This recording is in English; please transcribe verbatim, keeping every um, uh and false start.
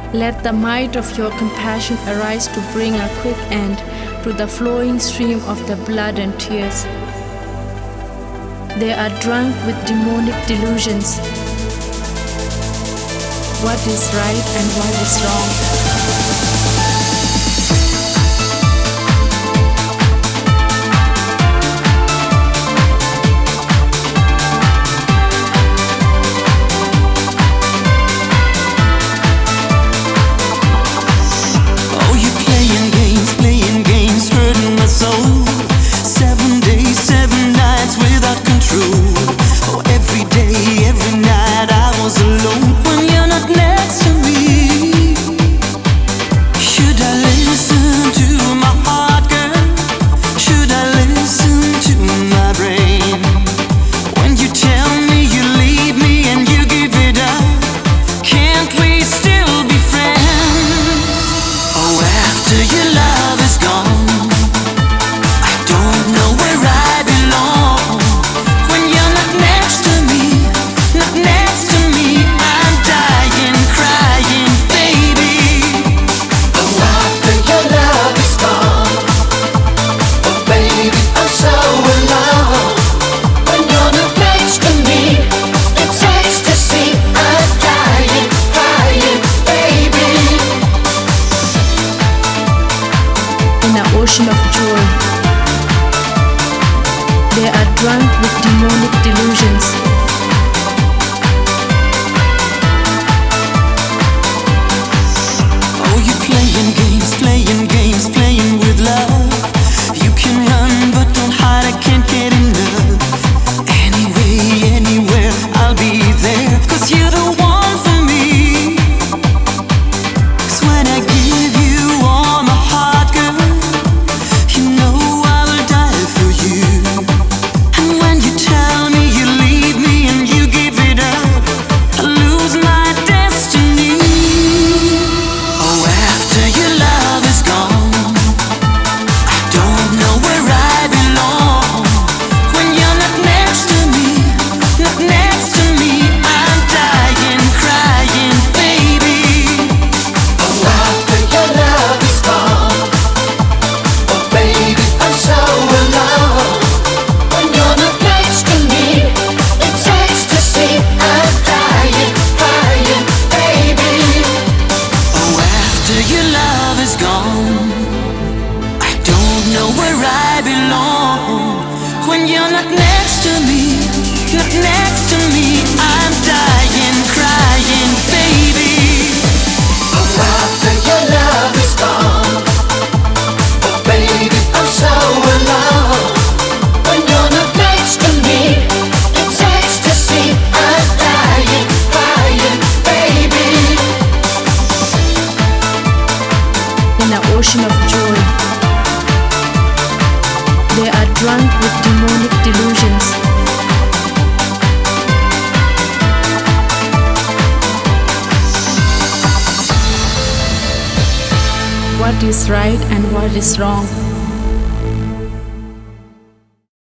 Let the might of your compassion arise to bring a quick end to the flowing stream of the blood and tears. They are drunk with demonic delusions. What is right and what is wrong? Ocean of joy. They are drunk with demonic delusions. Oh, you're playing games, playing games, playing with love. You can run, but don't hide, I can't get enough. Anyway, anywhere, I'll be there, 'cause you're the one for me. 'Cause when I give you all my heart, girl, when you're not next to me, not next to me, I'm dying, crying, baby. Oh, after your love is gone, oh baby, I'm so alone. When you're not next to me, it's ecstasy, I'm dying, crying, baby. In an ocean of joy, they are drunk with demonic delusions. What is right and what is wrong?